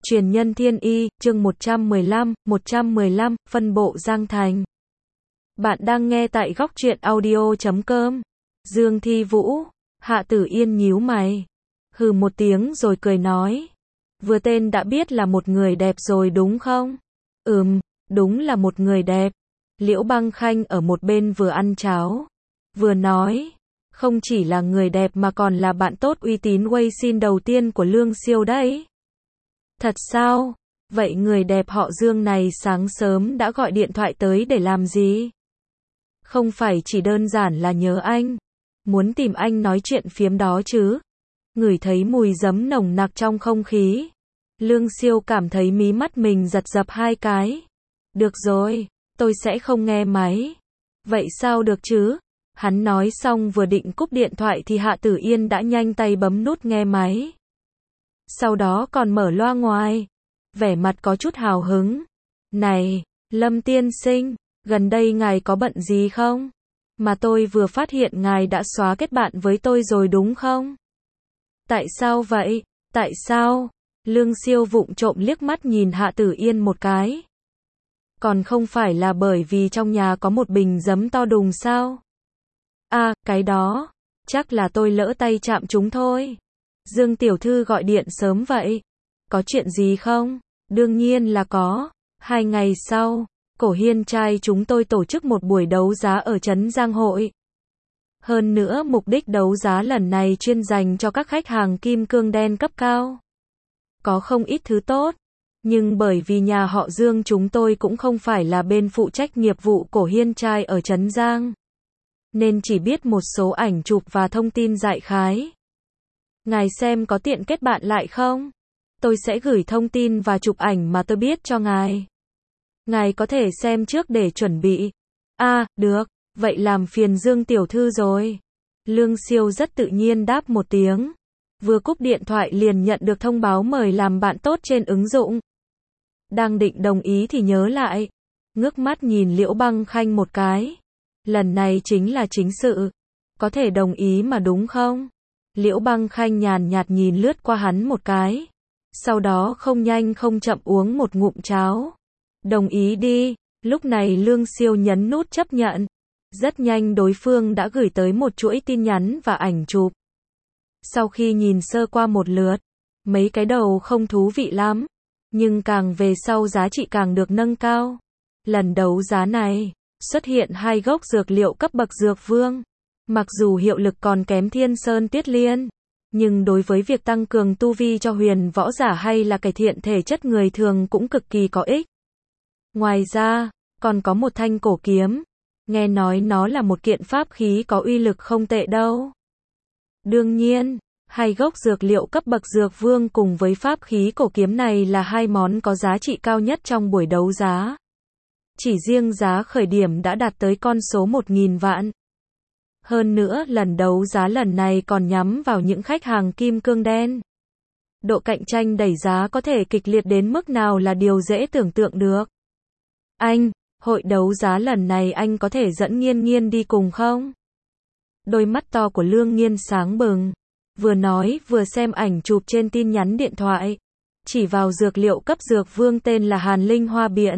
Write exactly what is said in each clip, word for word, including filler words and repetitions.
Truyền nhân thiên y, chương một trăm mười lăm, một trăm mười lăm, phân bộ Giang Thành. Bạn đang nghe tại góc truyện audio chấm com. Dương Thi Vũ, Hạ Tử Yên nhíu mày, hừ một tiếng rồi cười nói. Vừa tên đã biết là một người đẹp rồi đúng không? Ừm, đúng là một người đẹp. Liễu Băng Khanh ở một bên vừa ăn cháo, vừa nói. Không chỉ là người đẹp mà còn là bạn tốt uy tín Wei Xin đầu tiên của Lương Siêu đấy. Thật sao? Vậy người đẹp họ Dương này sáng sớm đã gọi điện thoại tới để làm gì? Không phải chỉ đơn giản là nhớ anh, muốn tìm anh nói chuyện phiếm đó chứ? Ngửi thấy mùi giấm nồng nặc trong không khí, Lương Siêu cảm thấy mí mắt mình giật giật hai cái. Được rồi, tôi sẽ không nghe máy. Vậy sao được chứ? Hắn nói xong vừa định cúp điện thoại thì Hạ Tử Yên đã nhanh tay bấm nút nghe máy. Sau đó còn mở loa ngoài, vẻ mặt có chút hào hứng. Này, Lâm tiên sinh, gần đây ngài có bận gì không? Mà tôi vừa phát hiện ngài đã xóa kết bạn với tôi rồi đúng không? Tại sao vậy? Tại sao? Lương Siêu vụng trộm liếc mắt nhìn Hạ Tử Yên một cái. Còn không phải là bởi vì trong nhà có một bình giấm to đùng sao? À, cái đó, chắc là tôi lỡ tay chạm chúng thôi. Dương tiểu thư gọi điện sớm vậy. Có chuyện gì không? Đương nhiên là có. Hai ngày sau, Cổ Hiên trai chúng tôi tổ chức một buổi đấu giá ở trấn Giang Hội. Hơn nữa mục đích đấu giá lần này chuyên dành cho các khách hàng kim cương đen cấp cao. Có không ít thứ tốt. Nhưng bởi vì nhà họ Dương chúng tôi cũng không phải là bên phụ trách nghiệp vụ Cổ Hiên trai ở trấn Giang, nên chỉ biết một số ảnh chụp và thông tin đại khái. Ngài xem có tiện kết bạn lại không? Tôi sẽ gửi thông tin và chụp ảnh mà tôi biết cho ngài. Ngài có thể xem trước để chuẩn bị. À, được, vậy làm phiền Dương tiểu thư rồi. Lương Siêu rất tự nhiên đáp một tiếng. Vừa cúp điện thoại liền nhận được thông báo mời làm bạn tốt trên ứng dụng. Đang định đồng ý thì nhớ lại. Ngước mắt nhìn Liễu Băng Khanh một cái. Lần này chính là chính sự. Có thể đồng ý mà đúng không? Liễu Băng Khanh nhàn nhạt nhìn lướt qua hắn một cái. Sau đó không nhanh không chậm uống một ngụm cháo. Đồng ý đi. Lúc này Lương Siêu nhấn nút chấp nhận. Rất nhanh đối phương đã gửi tới một chuỗi tin nhắn và ảnh chụp. Sau khi nhìn sơ qua một lượt, mấy cái đầu không thú vị lắm. Nhưng càng về sau giá trị càng được nâng cao. Lần đấu giá này, xuất hiện hai gốc dược liệu cấp bậc dược vương. Mặc dù hiệu lực còn kém Thiên Sơn Tiết Liên, nhưng đối với việc tăng cường tu vi cho huyền võ giả hay là cải thiện thể chất người thường cũng cực kỳ có ích. Ngoài ra, còn có một thanh cổ kiếm. Nghe nói nó là một kiện pháp khí có uy lực không tệ đâu. Đương nhiên, hai gốc dược liệu cấp bậc dược vương cùng với pháp khí cổ kiếm này là hai món có giá trị cao nhất trong buổi đấu giá. Chỉ riêng giá khởi điểm đã đạt tới con số một nghìn vạn. Hơn nữa lần đấu giá lần này còn nhắm vào những khách hàng kim cương đen. Độ cạnh tranh đẩy giá có thể kịch liệt đến mức nào là điều dễ tưởng tượng được. Anh, hội đấu giá lần này anh có thể dẫn Nghiên Nghiên đi cùng không? Đôi mắt to của Lương Nghiên sáng bừng. Vừa nói vừa xem ảnh chụp trên tin nhắn điện thoại. Chỉ vào dược liệu cấp dược vương tên là Hàn Linh Hoa Biện.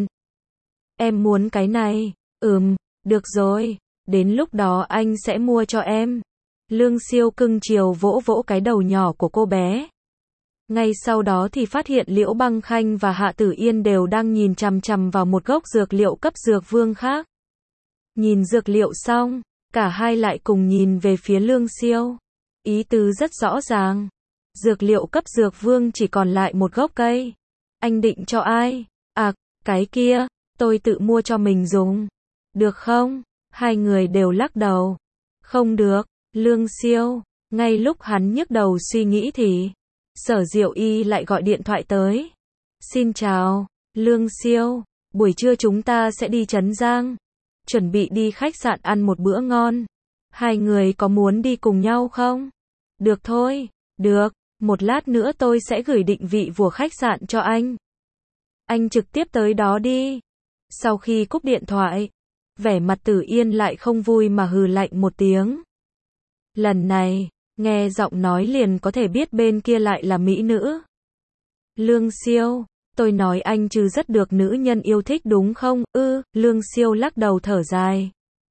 Em muốn cái này. Ừm, được rồi. Đến lúc đó anh sẽ mua cho em. Lương Siêu cưng chiều vỗ vỗ cái đầu nhỏ của cô bé. Ngay sau đó thì phát hiện Liễu Băng Khanh và Hạ Tử Yên đều đang nhìn chằm chằm vào một gốc dược liệu cấp dược vương khác. Nhìn dược liệu xong, cả hai lại cùng nhìn về phía Lương Siêu. Ý tứ rất rõ ràng. Dược liệu cấp dược vương chỉ còn lại một gốc cây. Anh định cho ai? À, cái kia, tôi tự mua cho mình dùng. Được không? Hai người đều lắc đầu. Không được. Lương Siêu, ngay lúc hắn nhức đầu suy nghĩ thì Sở Diệu Y lại gọi điện thoại tới. Xin chào, Lương Siêu, buổi trưa chúng ta sẽ đi Trấn Giang. Chuẩn bị đi khách sạn ăn một bữa ngon. Hai người có muốn đi cùng nhau không? Được thôi, được, một lát nữa tôi sẽ gửi định vị của khách sạn cho anh. Anh trực tiếp tới đó đi. Sau khi cúp điện thoại, vẻ mặt Tử Yên lại không vui mà hừ lạnh một tiếng. Lần này, nghe giọng nói liền có thể biết bên kia lại là mỹ nữ. Lương Siêu, tôi nói anh chứ rất được nữ nhân yêu thích đúng không? Ư, Lương Siêu lắc đầu thở dài.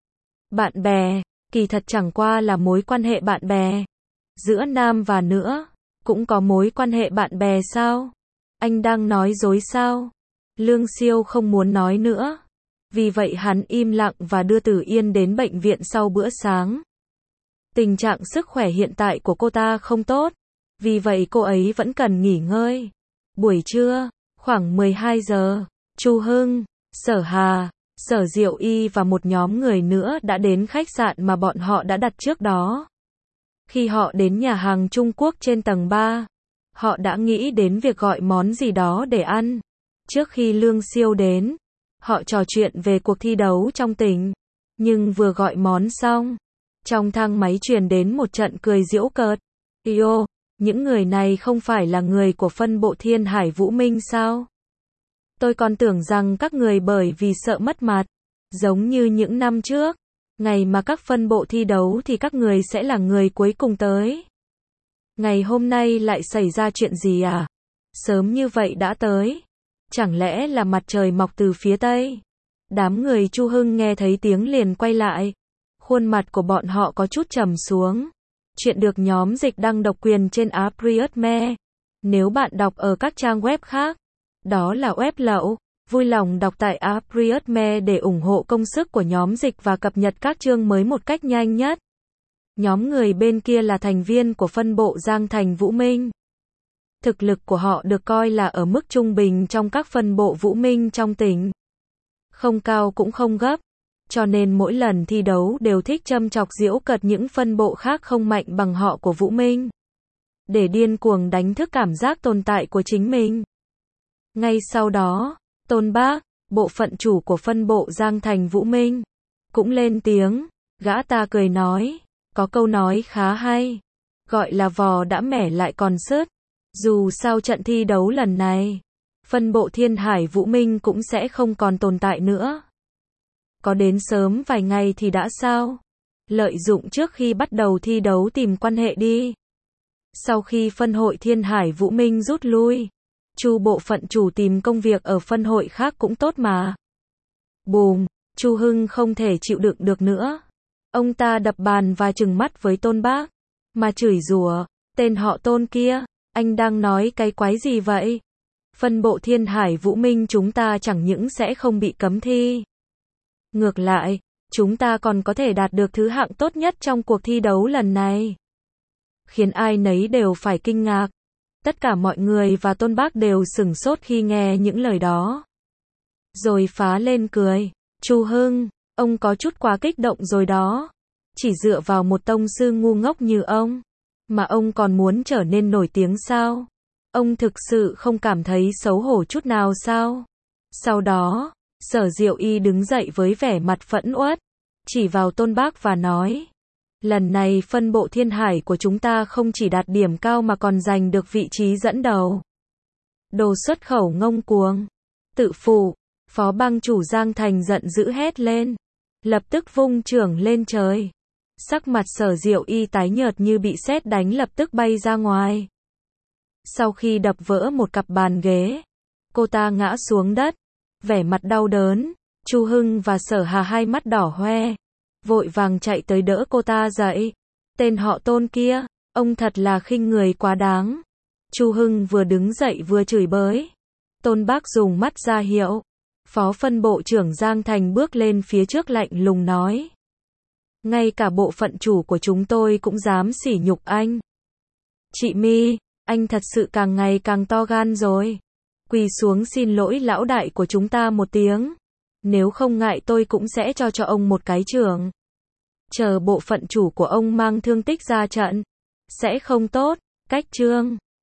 Bạn bè, kỳ thật chẳng qua là mối quan hệ bạn bè. Giữa nam và nữ, cũng có mối quan hệ bạn bè sao? Anh đang nói dối sao? Lương Siêu không muốn nói nữa. Vì vậy hắn im lặng và đưa Tử Yên đến bệnh viện sau bữa sáng. Tình trạng sức khỏe hiện tại của cô ta không tốt. Vì vậy cô ấy vẫn cần nghỉ ngơi. Buổi trưa, khoảng mười hai giờ, Chu Hưng, Sở Hà, Sở Diệu Y và một nhóm người nữa đã đến khách sạn mà bọn họ đã đặt trước đó. Khi họ đến nhà hàng Trung Quốc trên tầng ba, họ đã nghĩ đến việc gọi món gì đó để ăn. Trước khi Lương Siêu đến, họ trò chuyện về cuộc thi đấu trong tỉnh. Nhưng vừa gọi món xong, trong thang máy truyền đến một trận cười giễu cợt. Yo, những người này không phải là người của phân bộ Thiên Hải Vũ Minh sao? Tôi còn tưởng rằng các người bởi vì sợ mất mặt, giống như những năm trước, ngày mà các phân bộ thi đấu thì các người sẽ là người cuối cùng tới. Ngày hôm nay lại xảy ra chuyện gì à? Sớm như vậy đã tới. Chẳng lẽ là mặt trời mọc từ phía Tây? Đám người Chu Hưng nghe thấy tiếng liền quay lại. Khuôn mặt của bọn họ có chút trầm xuống. Chuyện được nhóm dịch đăng độc quyền trên Apriotme. Nếu bạn đọc ở các trang web khác, đó là web lậu. Vui lòng đọc tại Apriotme để ủng hộ công sức của nhóm dịch và cập nhật các chương mới một cách nhanh nhất. Nhóm người bên kia là thành viên của phân bộ Giang Thành Vũ Minh. Thực lực của họ được coi là ở mức trung bình trong các phân bộ Vũ Minh trong tỉnh. Không cao cũng không gấp, cho nên mỗi lần thi đấu đều thích châm chọc giễu cợt những phân bộ khác không mạnh bằng họ của Vũ Minh. Để điên cuồng đánh thức cảm giác tồn tại của chính mình. Ngay sau đó, Tôn Bác, bộ phận chủ của phân bộ Giang Thành Vũ Minh, cũng lên tiếng. Gã ta cười nói, có câu nói khá hay, gọi là vò đã mẻ lại còn sứt. Dù sao trận thi đấu lần này, phân bộ Thiên Hải Vũ Minh cũng sẽ không còn tồn tại nữa. Có đến sớm vài ngày thì đã sao? Lợi dụng trước khi bắt đầu thi đấu tìm quan hệ đi. Sau khi phân hội Thiên Hải Vũ Minh rút lui, Chu bộ phận chủ tìm công việc ở phân hội khác cũng tốt mà. Bùm, Chu Hưng không thể chịu đựng được nữa. Ông ta đập bàn và trừng mắt với Tôn Bác, mà chửi rủa, tên họ Tôn kia, anh đang nói cái quái gì vậy? Phân bộ Thiên Hải Vũ Minh chúng ta chẳng những sẽ không bị cấm thi. Ngược lại, chúng ta còn có thể đạt được thứ hạng tốt nhất trong cuộc thi đấu lần này. Khiến ai nấy đều phải kinh ngạc. Tất cả mọi người và Tôn Bác đều sửng sốt khi nghe những lời đó. Rồi phá lên cười. Chu Hưng, ông có chút quá kích động rồi đó. Chỉ dựa vào một tông sư ngu ngốc như ông, mà ông còn muốn trở nên nổi tiếng sao? Ông thực sự không cảm thấy xấu hổ chút nào sao? Sau đó, Sở Diệu Y đứng dậy với vẻ mặt phẫn uất, chỉ vào Tôn Bác và nói. Lần này phân bộ Thiên Hải của chúng ta không chỉ đạt điểm cao mà còn giành được vị trí dẫn đầu. Đồ xuất khẩu ngông cuồng. Tự phụ, Phó bang chủ Giang Thành giận dữ hét lên. Lập tức vung chưởng lên trời. Sắc mặt Sở Diệu Y tái nhợt như bị sét đánh lập tức bay ra ngoài. Sau khi đập vỡ một cặp bàn ghế, cô ta ngã xuống đất, vẻ mặt đau đớn. Chu Hưng và Sở Hà hai mắt đỏ hoe, vội vàng chạy tới đỡ cô ta dậy. Tên họ Tôn kia, ông thật là khinh người quá đáng. Chu Hưng vừa đứng dậy vừa chửi bới. Tôn Bác dùng mắt ra hiệu. Phó phân bộ trưởng Giang Thành bước lên phía trước lạnh lùng nói. Ngay cả bộ phận chủ của chúng tôi cũng dám sỉ nhục anh. Chị My, anh thật sự càng ngày càng to gan rồi. Quỳ xuống xin lỗi lão đại của chúng ta một tiếng. Nếu không ngại tôi cũng sẽ cho cho ông một cái chưởng. Chờ bộ phận chủ của ông mang thương tích ra trận, sẽ không tốt. Cách chương